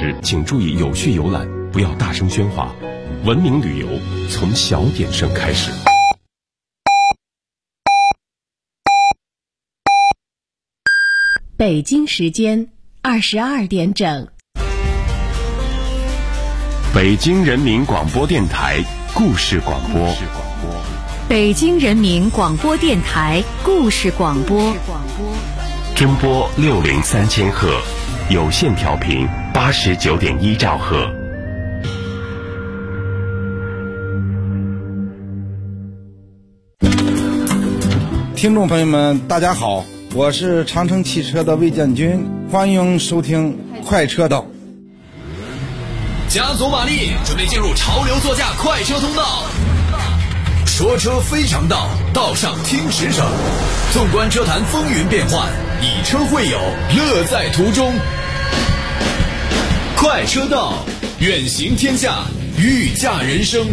时，请注意有序游览，不要大声喧哗。文明旅游从小点声开始。 北京时间22点整。 北京人民广播电台故事广播。 北京人民广播电台故事广播。 中波603000赫，有线调频89.1兆赫。 听众朋友们，大家好，我是长城汽车的魏建军，欢迎收听快车道。 加足马力，准备进入潮流座驾快车通道。说车非常道，道上听驰骋。纵观车坛风云变幻，以车会友，乐在途中。快车道，远行天下，御驾人生。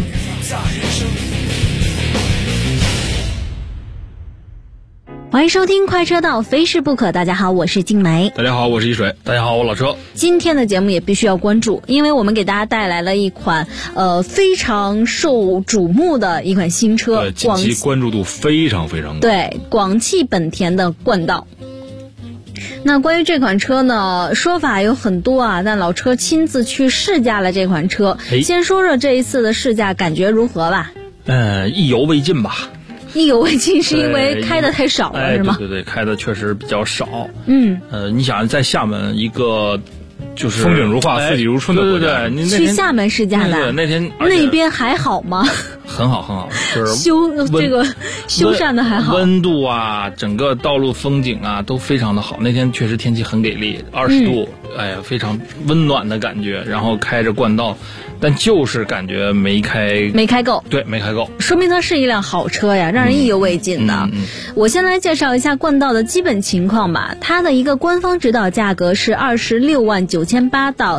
欢迎收听快车道，非试不可。大家好，我是静梅。 大家好，我是一水。大家好，我老车。 今天的节目也必须要关注，因为我们给大家带来了一款非常受瞩目的一款新车， 近期关注度非常非常高。 对，广汽本田的冠道。那关于这款车呢，说法有很多啊，但老车亲自去试驾了这款车。先说说这一次的试驾感觉如何吧？ 意犹未尽吧。 意犹未尽是因为开的太少了，是吗？ 对，开的确实比较少。 你想在厦门一个就是风景如画、四季如春的国家， 对， 去厦门试驾的， 那天那边还好吗？ 很好，就是修缮的还好， 温度啊，整个道路风景啊都非常的好。那天确实天气很给力，20度，非常温暖的感觉。然后开着冠道，但就是感觉没开够，对，没开够， 说明它是一辆好车呀，让人意犹未尽的。我先来介绍一下冠道的基本情况吧。它的一个官方指导价格是26.98万到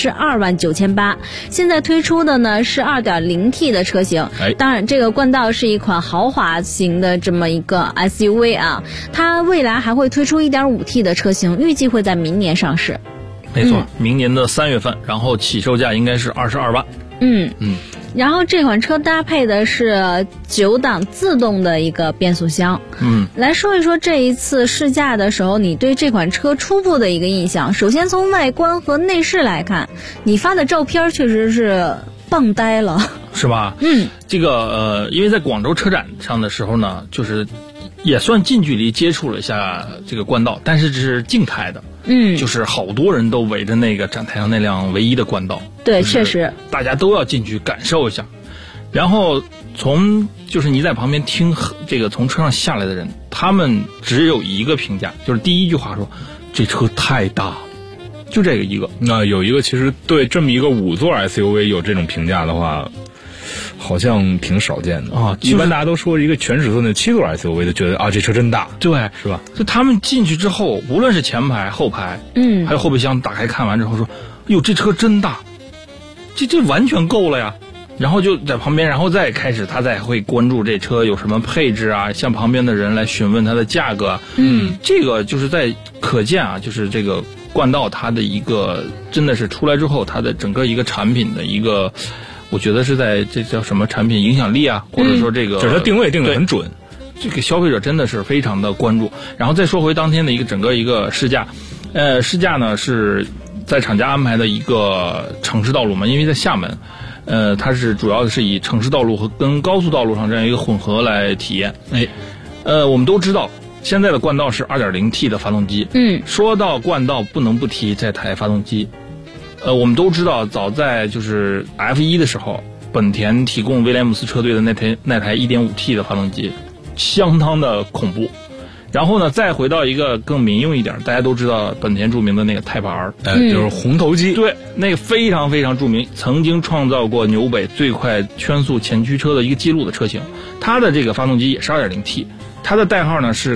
32.98万，现在推出的呢是 2.0T 的车型。当然这个冠道是一款豪华型的这么一个 SUV 啊，它未来还会推出 1.5T 的车型，预计会在明年上市。 没错，明年的3月份，然后起售价应该是22万。 然后这款车搭配的是9档自动的一个变速箱。来说一说这一次试驾的时候，你对这款车初步的一个印象。首先从外观和内饰来看，你发的照片确实是棒呆了， 是吧？这个因为在广州车展上的时候呢，就是也算近距离接触了一下这个冠道，但是这是静态的。就是好多人都围着那个展台上那辆唯一的冠道。 对，确实大家都要进去感受一下。然后就是你在旁边听这个从车上下来的人，他们只有一个评价，就是第一句话说这车太大了，就这个一个。 那有一个其实对这么一个5座 SUV 有这种评价的话，好像挺少见的啊。一般大家都说一个全尺寸的7座 SUV 就觉得啊这车真大， 对， 是吧？ 就他们进去之后，无论是前排后排，还有后备箱打开看完之后说，哟这车真大，这完全够了呀。然后就在旁边，然后再开始他再会关注这车有什么配置啊，向旁边的人来询问它的价格。这个就是在可见啊，就是这个冠道它的一个真的是出来之后，它的整个一个产品的一个，我觉得是在这叫什么产品影响力啊，或者说这个就是它定位定得很准， 这个消费者真的是非常的关注。然后再说回当天的一个整个一个试驾，试驾呢是在厂家安排的一个城市道路嘛，因为在厦门。它是主要是以城市道路和跟高速道路上这样一个混合来体验。我们都知道现在的冠道是 2.0T 的发动机。说到冠道不能不提这台发动机。我们都知道早在就是 F1 的时候，本田提供威廉姆斯车队的那台 1.5T 的发动机相当的恐怖。然后呢，再回到一个更民用一点，大家都知道本田著名的那个Type R， 就是红头机。 对，那个非常非常著名，曾经创造过纽北最快圈速前驱车的一个记录的车型。它的这个发动机也是 2.0T， 它的代号呢是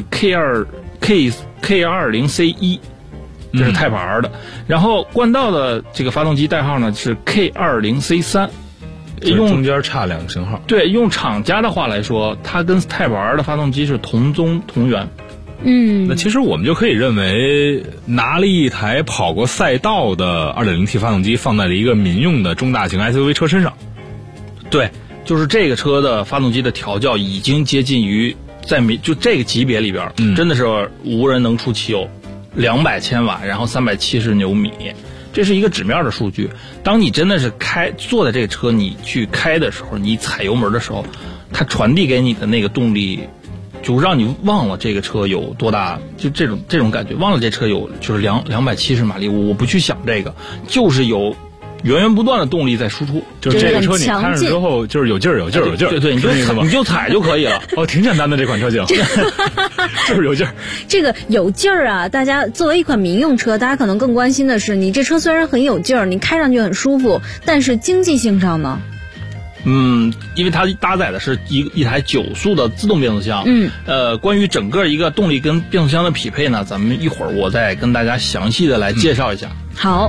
K20C1， 这是Type R 的。然后冠道的这个发动机代号呢是 K20C3。 中间差2个型号。 对，用厂家的话来说，它跟Type R 的发动机是同宗同源。 那其实我们就可以认为，拿了一台跑过赛道的 2.0T 发动机放在了一个民用的中大型 SUV 车身上。 对，就是这个车的发动机的调教已经接近于就这个级别里边，真的是无人能出其右，200千瓦，然后370牛米，这是一个纸面的数据。当你真的是坐在这个车你去开的时候，你踩油门的时候，它传递给你的那个动力，就让你忘了这个车有多大，就这种感觉，忘了这车有就是270马力，我不去想这个，就是有源源不断的动力在输出， 就是这个车你开上之后就是有劲儿， 对，你就踩就可以了。 挺简单的这款车型，就是有劲儿。 这个有劲儿啊，大家作为一款民用车，大家可能更关心的是，你这车虽然很有劲儿，你开上去很舒服，但是经济性上呢？ 因为它搭载的是一台9速的自动变速箱。关于整个一个动力跟变速箱的匹配呢，咱们一会儿我再跟大家详细的来介绍一下。 好。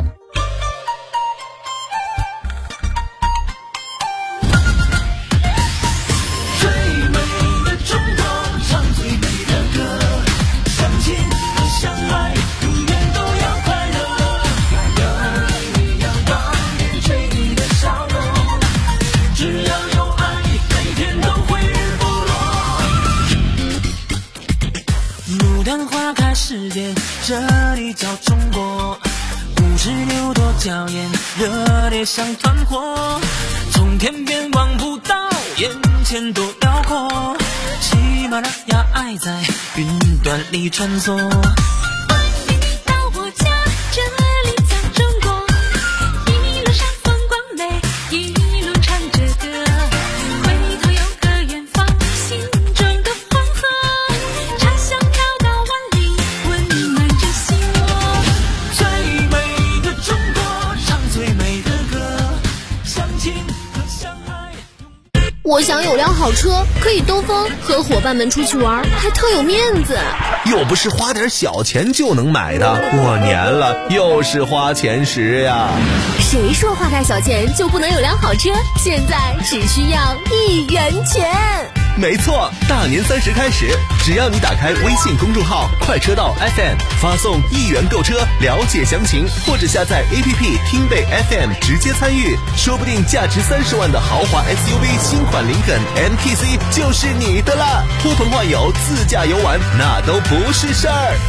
世界，这里叫中国，56朵娇艳，热烈像团火，从天边望不到，眼前多辽阔，喜马拉雅爱在云端里穿梭。欢迎你到我家，这里叫中国，一路上风光美，一路唱着歌，回头有个远方，心中的黄河，茶香飘到万里，温暖着心窝。最美的中国，唱最美的歌，相亲和相爱。 我想有辆好车，可以兜风，和伙伴们出去玩，还特有面子。 又不是花点小钱就能买的，过年了又是花钱时呀。 谁说花点小钱就不能有辆好车？现在只需要1元钱。 没错，大年30开始，只要你打开微信公众号快车道 FM， 发送1元购车，了解详情，或者下载 APP 听贝 FM 直接参与，说不定价值30万的豪华 SUV 新款林肯 MKC 就是你的啦！呼朋唤友自驾游玩，那都不是事儿。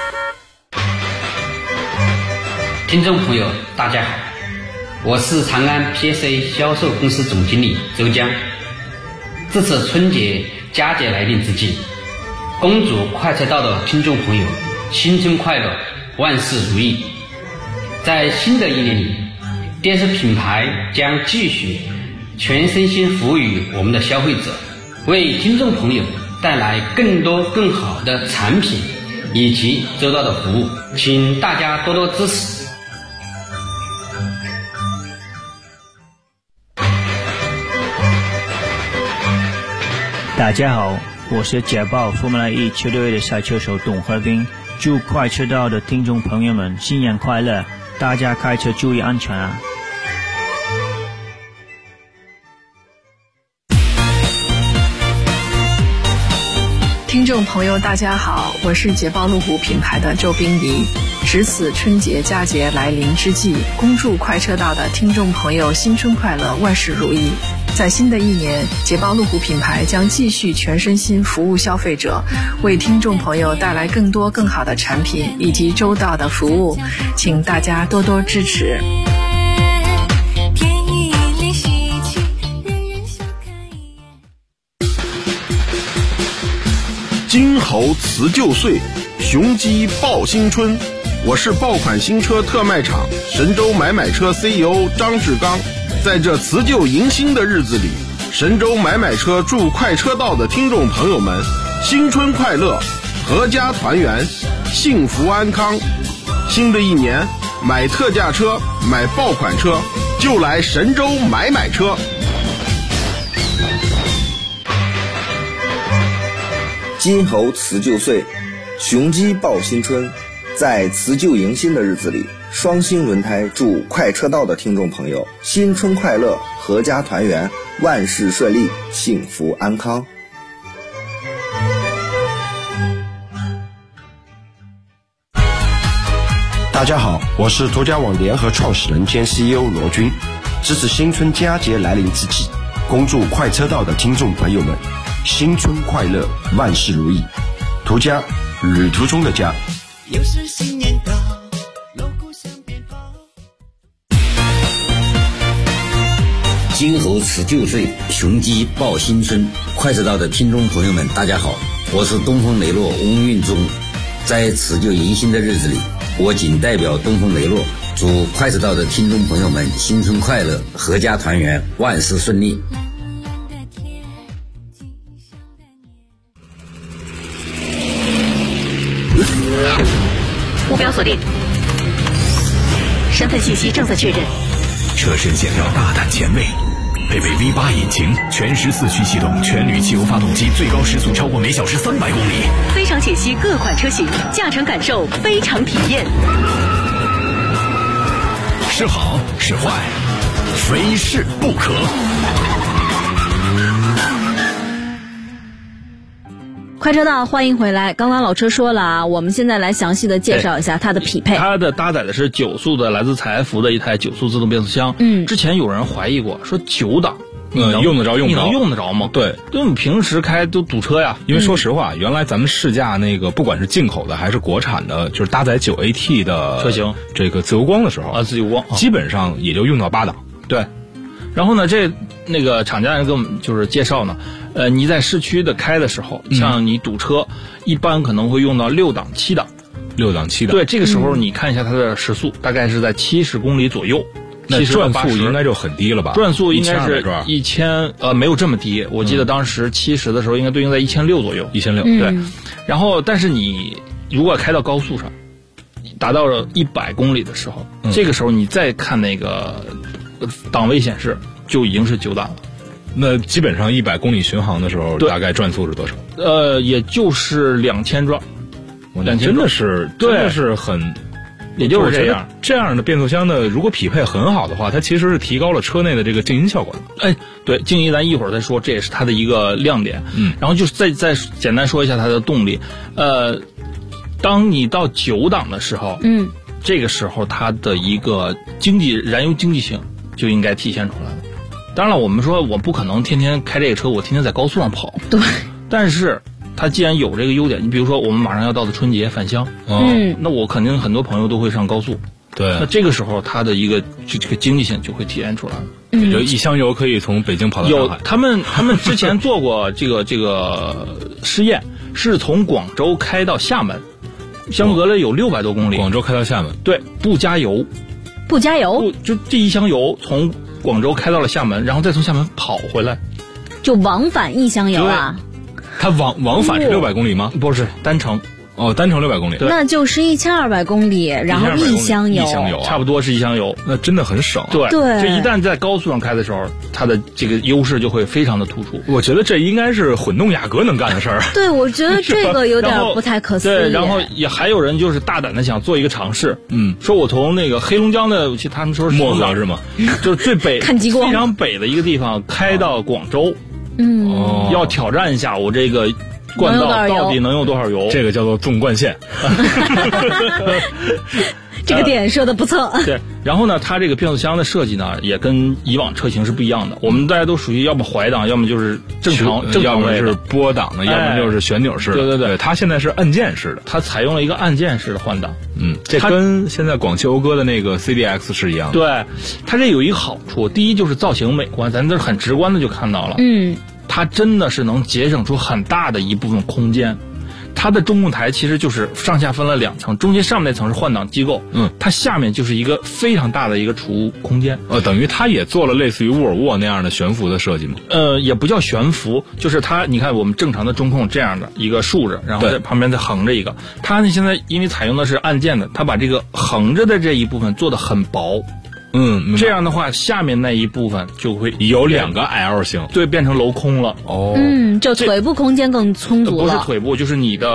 听众朋友大家好，我是长安 PSA 销售公司总经理周江。这次春节佳节来临之际，恭祝快车道的听众朋友新春快乐，万事如意。在新的一年里，电视品牌将继续全身心服务于我们的消费者，为听众朋友带来更多更好的产品以及周到的服务，请大家多多支持。 大家好，我是捷豹 Formula E 车队的赛车手董和斌，祝快车道的听众朋友们新年快乐，大家开车注意安全啊！ 听众朋友大家好，我是捷豹路虎品牌的周冰怡。值此春节佳节来临之际，恭祝快车道的听众朋友新春快乐，万事如意。在新的一年，捷豹路虎品牌将继续全身心服务消费者，为听众朋友带来更多更好的产品以及周到的服务，请大家多多支持。 金猴辞旧岁，雄鸡报新春。我是爆款新车特卖场神州买买车 CEO 张志刚。在这辞旧迎新的日子里，神州买买车祝快车道的听众朋友们新春快乐，阖家团圆，幸福安康。新的一年，买特价车，买爆款车，就来神州买买车。 金猴辞旧岁，雄鸡报新春。在辞旧迎新的日子里，双星轮胎祝快车道的听众朋友新春快乐，阖家团圆，万事顺利，幸福安康。 大家好，我是途家网联合创始人兼 CEO 罗军。值此新春佳节来临之际，恭祝快车道的听众朋友们新春快乐，万事如意。途家，旅途中的家。 又是新年到，锣鼓响鞭炮。 金猴辞旧岁，雄鸡报新春。快车道的听众朋友们，大家好，我是东风雷诺翁运忠。在辞旧迎新的日子里，我谨代表东风雷诺，祝快车道的听众朋友们新春快乐，阖家团圆，万事顺利。 目标锁定，身份信息正在确认。 车身线条大胆前卫，配备 V8 引擎，全时4驱系统，全铝汽油发动机，最高时速超过每小时300公里。 非常解析各款车型，驾乘感受非常体验。 是好是坏，非试不可。 快车道，欢迎回来。刚刚老车说了啊，我们现在来详细的介绍一下它的匹配。 它的搭载的是9速的来自采埃孚的一台9速自动变速箱。之前有人怀疑过，说9档。 用得着你能用得着吗？ 对， 因为你平时开都堵车呀。 因为说实话，原来咱们试驾那个不管是进口的还是国产的，就是搭载9AT 的车型， 这个自由光的时候啊，自由光基本上也就用到8档。 对，然后呢，那个厂家人给我们就是介绍呢，你在市区的开的时候，像你堵车，一般可能会用到6档、7档。 6档、7档。 对，这个时候你看一下它的时速，大概是在70公里左右。 那转速应该就很低了吧？ 转速应该是1000，没有这么低。我记得当时70的时候，应该对应在1600左右。 1600， 对。然后，但是你如果开到高速上，达到了100公里的时候，这个时候你再看那个档位显示，就已经是9档了。 那基本上100公里巡航的时候，大概转速是多少？ 也就是2000转。 真的是很。 也就是这样， 这样的变速箱呢，如果匹配很好的话，它其实是提高了车内的这个静音效果的。 哎，对，静音咱一会儿再说，这也是它的一个亮点。然后就是再简单说一下它的动力。当你到9档的时候，这个时候它的一个燃油经济性就应该体现出来了。当然了，我们说我不可能天天开这个车，我天天在高速上跑。 对， 但是。它既然有这个优点，你比如说我们马上要到的春节返乡，那我肯定很多朋友都会上高速， 对， 那这个时候它的一个这个经济性就会体现出来了。 就一箱油可以从北京跑到上海。 他们之前做过这个试验，是从广州开到厦门，相隔了有600多公里。 广州开到厦门， 对，不加油，就这一箱油从广州开到了厦门，然后再从厦门跑回来， 就往返一箱油啊。 它往返是600公里吗？ 不是，单程。 单程600公里。 那就是1200公里，然后一箱油， 差不多是一箱油， 那真的很省。 对，就一旦在高速上开的时候，它的这个优势就会非常的突出。 我觉得这应该是混动雅阁能干的事儿。 对，我觉得这个有点不太可思议。 对，然后也还有人就是大胆的想做一个尝试，说我从那个黑龙江的，他们说是漠河是吗？ 就是最北看极光非常北的一个地方，开到广州。要挑战一下我这个冠道到底能用多少油？ 这个叫做纵贯线。 这个点说的不错。 对，然后呢，它这个变速箱的设计呢，也跟以往车型是不一样的。我们大家都属于要么怀档，要么就是正常要么是拨档的，要么就是旋钮式的。 对， 它现在是按键式的， 它采用了一个按键式的换挡。 这跟现在广汽讴歌的那个 CDX 是一样的。 对，它这有一个好处，第一就是造型美观，咱这很直观的就看到了。它真的是能节省出很大的一部分空间。它的中控台其实就是上下分了2层，中间上面那层是换挡机构，它下面就是一个非常大的一个储物空间。 等于它也做了类似于沃尔沃那样的悬浮的设计吗？ 也不叫悬浮，就是它，你看我们正常的中控这样的一个竖着，然后在旁边再横着一个。它呢现在因为采用的是按键的，它把这个横着的这一部分做得很薄。这样的话，下面那一部分就会有2个 L 型， 对，变成镂空了。 就腿部空间更充足了。 不是腿部，就是你的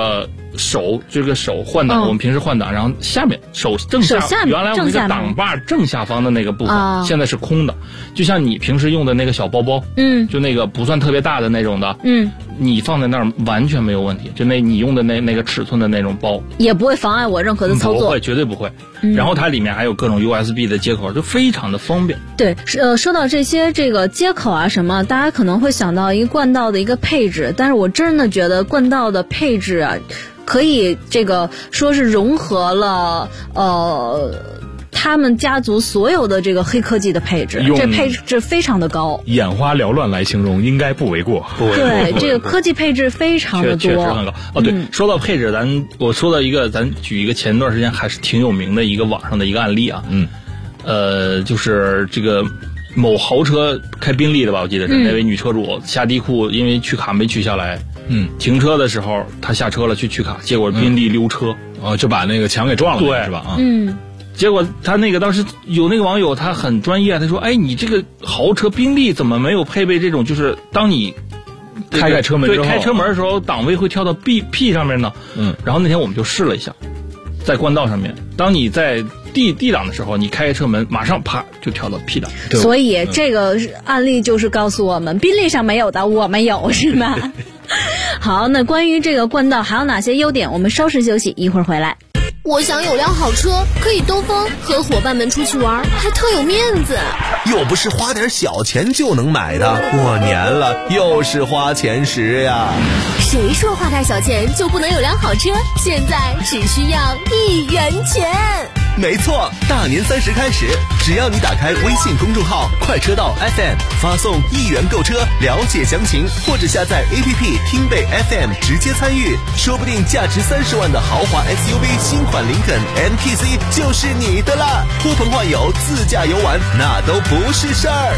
手这个手换挡，我们平时换挡，然后下面手正下，原来我们这个挡把正下方的那个部分，现在是空的，就像你平时用的那个小包包，就那个不算特别大的那种的，你放在那儿完全没有问题，就你用的那个尺寸的那种包，也不会妨碍我任何的操作，不会，绝对不会。然后它里面还有各种 USB 的接口，就非常的方便。对，说到这些这个接口啊什么，大家可能会想到一个冠道的一个配置，但是我真的觉得冠道的配置啊，可以这个说是融合了他们家族所有的这个黑科技的配置，这配置非常的高，眼花缭乱来形容应该不为过。对，这个科技配置非常的多，确实很高。哦，对，说到配置，我说到一个，咱举一个前段时间还是挺有名的一个网上的一个案例啊，就是这个某豪车开宾利的吧，我记得是那位女车主下地库，因为取卡没取下来，停车的时候她下车了去取卡，结果宾利溜车，就把那个墙给撞了，对，是吧？结果他那个当时有那个网友他很专业，他说：“哎，你这个豪车宾利怎么没有配备这种，就是当你开车门之后，对，开车门的时候档位会跳到 P 上面呢？”然后那天我们就试了一下，在冠道上面，当你在D 档的时候，你开车门马上啪就跳到 P 档。所以这个案例就是告诉我们，宾利上没有的我们有，是吧？好，那关于这个冠道还有哪些优点？我们稍事休息，一会儿回来。 我想有辆好车，可以兜风，和伙伴们出去玩，还特有面子。 又不是花点小钱就能买的，过年了又是花钱时呀。 谁说花点小钱就不能有辆好车？现在只需要1元钱。 没错，大年30开始，只要你打开微信公众号快车道 FM， 发送1元购车了解详情，或者下载 APP 听贝 FM 直接参与，说不定价值30万的豪华 SUV 新款林肯 MPC 就是你的啦！呼朋唤友自驾游玩那都不是事儿。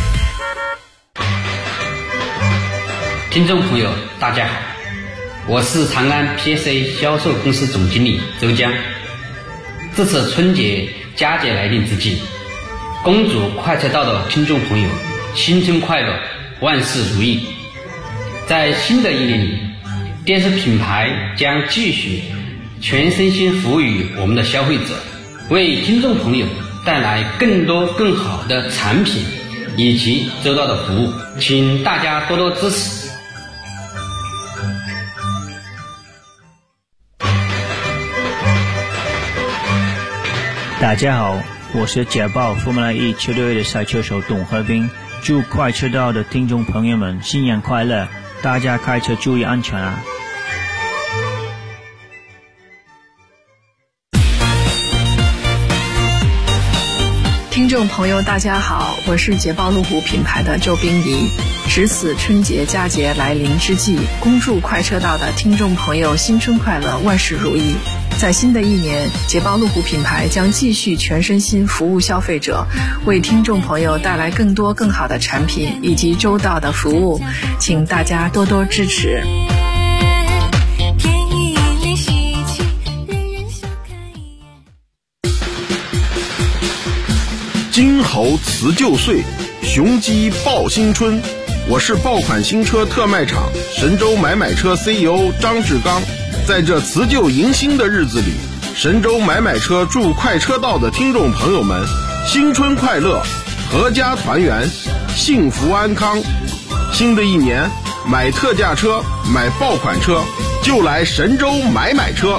听众朋友大家好，我是长安 PSA 销售公司总经理周江。这次春节佳节来临之际，恭祝快车道的听众朋友新春快乐，万事如意。在新的一年里，电视品牌将继续全身心服务于我们的消费者，为听众朋友带来更多更好的产品以及周到的服务，请大家多多支持。 大家好，我是捷豹 Formula E 球队的赛车手董和斌，祝快车道的听众朋友们新年快乐，大家开车注意安全啊！ 听众朋友大家好，我是捷豹路虎品牌的周冰怡。值此春节佳节来临之际，恭祝快车道的听众朋友新春快乐，万事如意。在新的一年，捷豹路虎品牌将继续全身心服务消费者，为听众朋友带来更多更好的产品以及周到的服务，请大家多多支持。 金猴辞旧岁，雄鸡报新春。我是爆款新车特卖场神州买车 CEO 张志刚。在这辞旧迎新的日子里，神州买车祝快车道的听众朋友们新春快乐，阖家团圆，幸福安康。新的一年，买特价车，买爆款车，就来神州买车。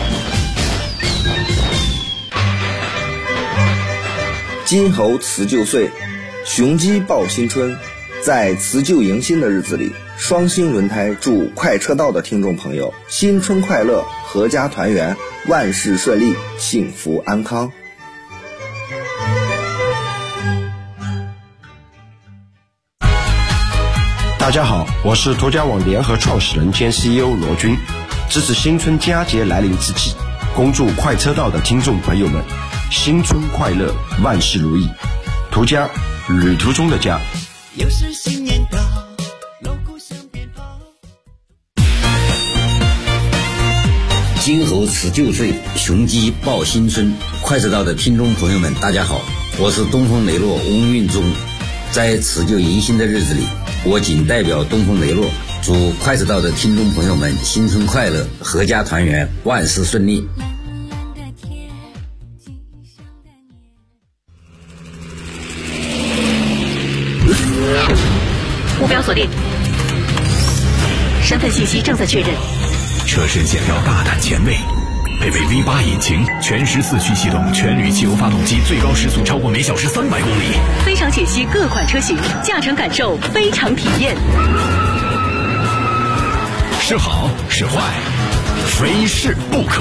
金猴辞旧岁，雄鸡报新春。在辞旧迎新的日子里，双星轮胎祝快车道的听众朋友新春快乐，阖家团圆，万事顺利，幸福安康。 大家好，我是途家网联合创始人兼 CEO 罗军。值此新春佳节来临之际，恭祝快车道的听众朋友们新春快乐，万事如意。途家，旅途中的家。 又是新年到，锣鼓响鞭炮。 金猴辞旧岁，雄鸡报新春。快车道的听众朋友们大家好，我是东风雷诺翁运忠。在辞旧迎新的日子里，我谨代表东风雷诺祝快车道的听众朋友们新春快乐，阖家团圆，万事顺利。 目标锁定，身份信息正在确认。 车身线条大胆前卫，配备 V8 引擎，全时4驱系统，全铝汽油发动机，最高时速超过每小时300公里。 非常解析各款车型，驾乘感受，非常体验。 是好是坏，非试不可。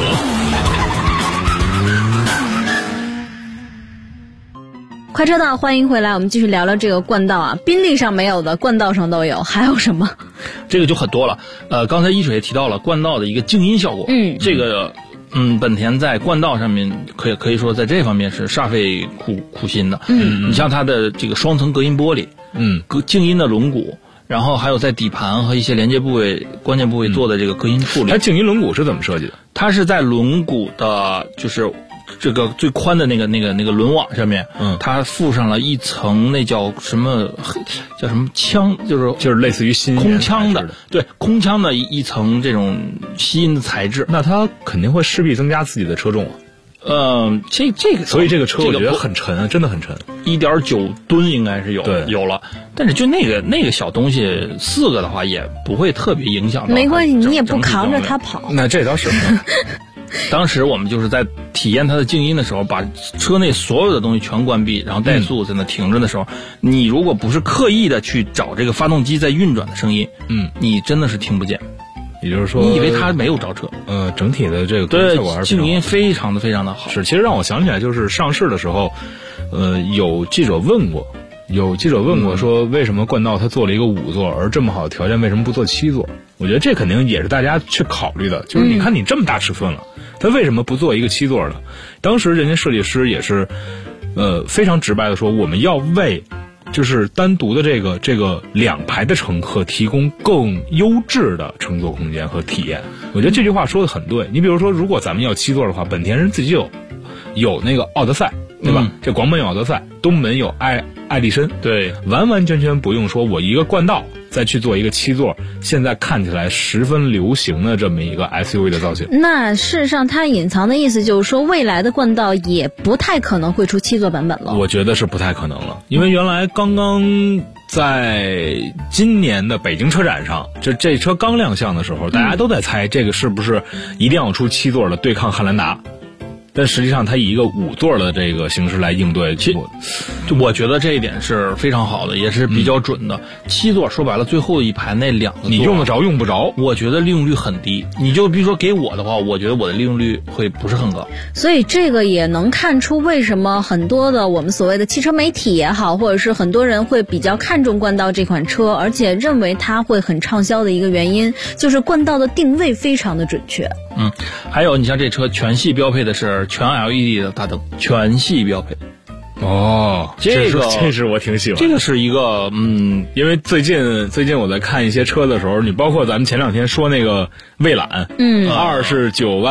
快车道，欢迎回来，我们继续聊聊这个冠道啊。宾利上没有的，冠道上都有，还有什么？ 这个就很多了。刚才一水也提到了冠道的一个静音效果。这个本田在冠道上面可以说在这方面是煞费苦心的。你像它的这个双层隔音玻璃，静音的轮毂，然后还有在底盘和一些连接部位、关键部位做的这个隔音处理。 它静音轮毂是怎么设计的？ 它是在轮毂的，就是这个最宽的那个轮网上面，它附上了一层那叫什么腔，就是类似于空腔的，对，空腔的一层这种吸音的材质。 那它肯定会势必增加自己的车重。 这个， 所以这个车我觉得很沉，真的很沉 ，1.9吨应该是有了。但是就那个小东西4个的话，也不会特别影响到。 没关系，你也不扛着它跑。 那这倒是。 当时我们就是在体验它的静音的时候，把车内所有的东西全关闭，然后怠速在那停着的时候，你如果不是刻意的去找这个发动机在运转的声音，你真的是听不见。 也就是说， 你以为它没有着车？ 整体的这个效果还是静音非常的好。 是，其实让我想起来，就是上市的时候，有记者问过说，为什么冠道它做了一个5座，而这么好的条件为什么不做7座？我觉得这肯定也是大家去考虑的，就是你看你这么大尺寸了，它为什么不做一个7座呢？当时人家设计师也是，非常直白的说，我们要为就是单独的这个2排的乘客提供更优质的乘坐空间和体验。我觉得这句话说的很对。你比如说，如果咱们要7座的话，本田人自己有那个奥德赛，对吧？这广本有奥德赛，东本有爱力绅， 对， 完完全全不用说我一个冠道再去做一个7座，现在看起来十分流行的这么一个 SUV 的造型。 那事实上它隐藏的意思就是说，未来的冠道也不太可能会出7座版本了。 我觉得是不太可能了，因为原来刚刚在今年的北京车展上，这车刚亮相的时候，大家都在猜这个是不是一定要出7座的对抗汉兰达。但实际上，它以一个5座的这个形式来应对， 我觉得这一点是非常好的，也是比较准的。7座说白了，最后一排那2个座你用得着用不着， 我觉得利用率很低。你就比如说给我的话，我觉得我的利用率会不是很高。 所以这个也能看出为什么很多的我们所谓的汽车媒体也好，或者是很多人会比较看重冠道这款车，而且认为它会很畅销的一个原因，就是冠道的定位非常的准确。 还有你像这车全系标配的是全 LED 的大灯，全系标配。 这是我挺喜欢。 这个是一个因为最近我在看一些车的时候，你包括咱们前2天说那个蔚揽，2是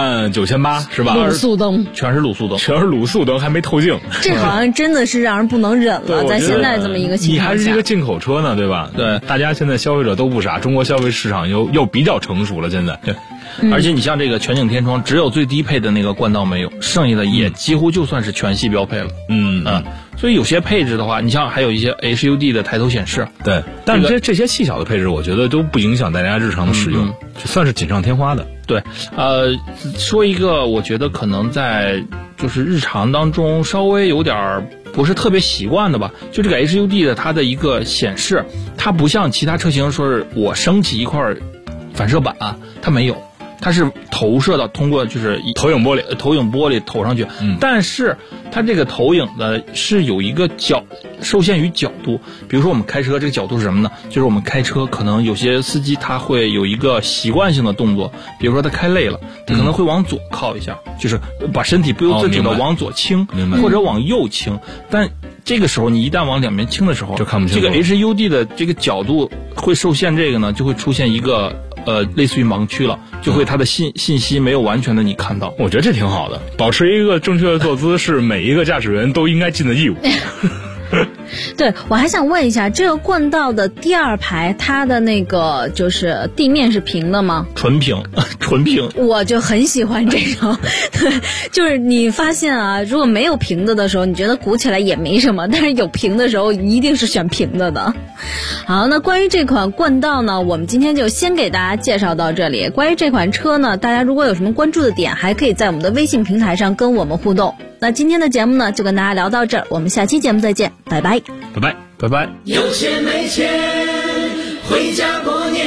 99800是吧？ 卤素灯， 全是卤素灯， 全是卤素灯，还没透镜。 这好像真的是让人不能忍了，在现在这么一个情况下， 你还是一个进口车呢，对吧？ 对， 大家现在消费者都不傻，中国消费市场又比较成熟了，现在对。而且你像这个全景天窗，只有最低配的那个冠道没有，剩下的也几乎就算是全系标配了。所以有些配置的话，你像还有一些 HUD 的抬头显示， 对，但是这些细小的配置，我觉得都不影响大家日常的使用，就算是锦上添花的。 对，说一个我觉得可能在就是日常当中稍微有点不是特别习惯的吧，就这个 HUD 的它的一个显示，它不像其他车型说是我升起一块反射板，它没有。它是投射到通过就是投影玻璃投上去，但是它这个投影的是有一个受限于角度。比如说我们开车这个角度是什么呢？就是我们开车可能有些司机他会有一个习惯性的动作，比如说他开累了，他可能会往左靠一下，就是把身体不由自主的往左倾，或者往右倾。但这个时候你一旦往两边倾的时候， 就看不清这个 HUD 的这个角度会受限，这个呢就会出现一个类似于盲区了，就会它的信息没有完全的你看到。 我觉得这挺好的，保持一个正确的坐姿是每一个驾驶员都应该尽的义务。 对，我还想问一下，这个冠道的第二排，它的那个就是地面是平的吗？ 纯平，纯平。 我就很喜欢这种，就是你发现啊，如果没有平的时候，你觉得鼓起来也没什么，但是有平的时候，一定是选平的。好，那关于这款冠道呢，我们今天就先给大家介绍到这里。关于这款车呢，大家如果有什么关注的点，还可以在我们的微信平台上跟我们互动。那今天的节目呢，就跟大家聊到这儿，我们下期节目再见，拜拜， 拜拜，拜拜。 有钱没钱，回家过年。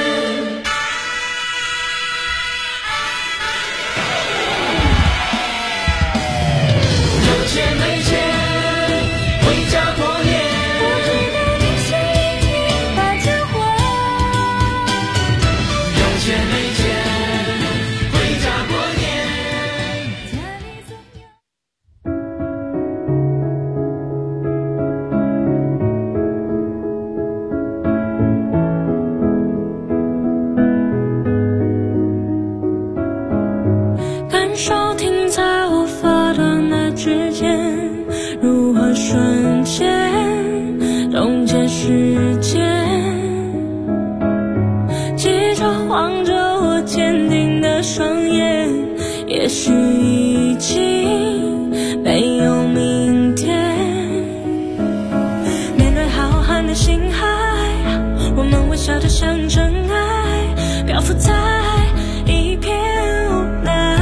有钱没钱，回家过年。有钱没钱，回家过年。 感受停在我发端的指尖，如何瞬间冻结时间，记着望着我坚定的双眼，也许已经没有明天。面对浩瀚的星海，我们微笑着像真爱，漂浮在一片无奈。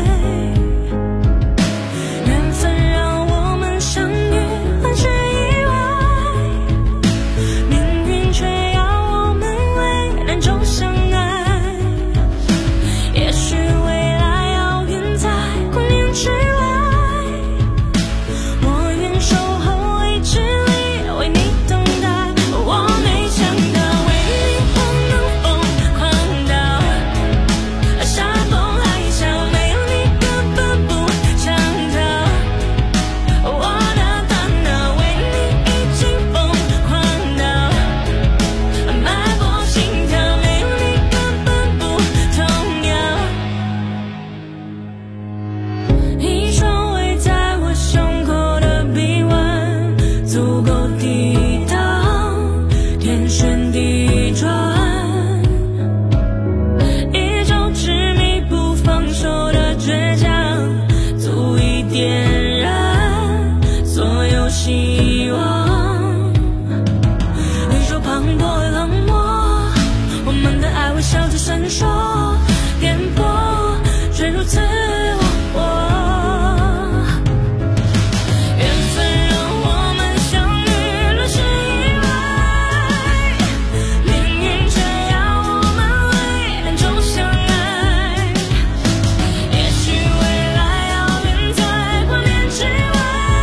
缘分让我们相遇，很是意外，命运却要我们为难中相爱。也许未来遥远在光年之外，我愿守候未知里，为你等待。我没想到为你我能疯狂到山崩海啸，没有你根本不想逃。我的大脑为你已经疯狂到脉搏心跳，没有你根本不动摇。一双围在我胸口的臂弯，足够抵挡天旋地转，一种执迷不放手的倔强，足以点燃所有希望。宇宙磅礴冷漠，我们的爱微笑着闪烁，颠簸却如此活泼。缘分让我们相遇，乱世意外，命运却要我们为难中相爱。也许未来遥远在光年之外，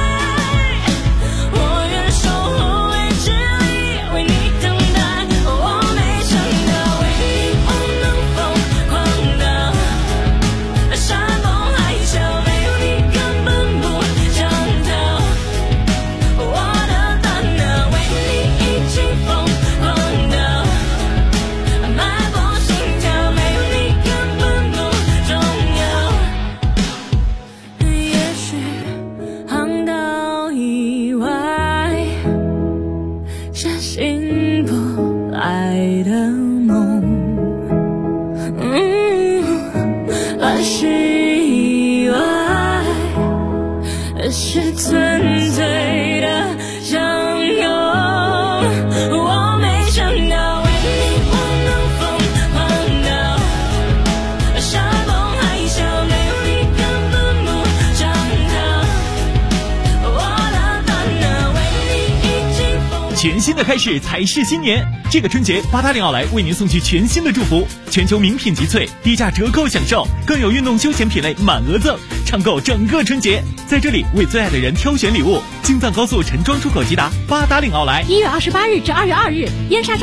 我愿守候未知里，为你等待。我没想到为你我能疯狂到山崩海啸，没有你根本不想逃。我的大脑为你已经疯狂到脉搏心跳，没有你根本不重要。也许航道以外是醒不来的梦，乱世以外是纯粹的相拥。我没想到为你我能疯狂到山崩海啸，没有你根本不想逃。我的大脑为你已经疯。 全新的开始才是新年。这个春节，八达岭奥莱为您送去全新的祝福，全球名品集萃，低价折扣享受，更有运动休闲品类满额赠，畅购整个春节。在这里为最爱的人挑选礼物，京藏高速陈庄出口即达八达岭奥莱。 1月28日至2月2日，燕莎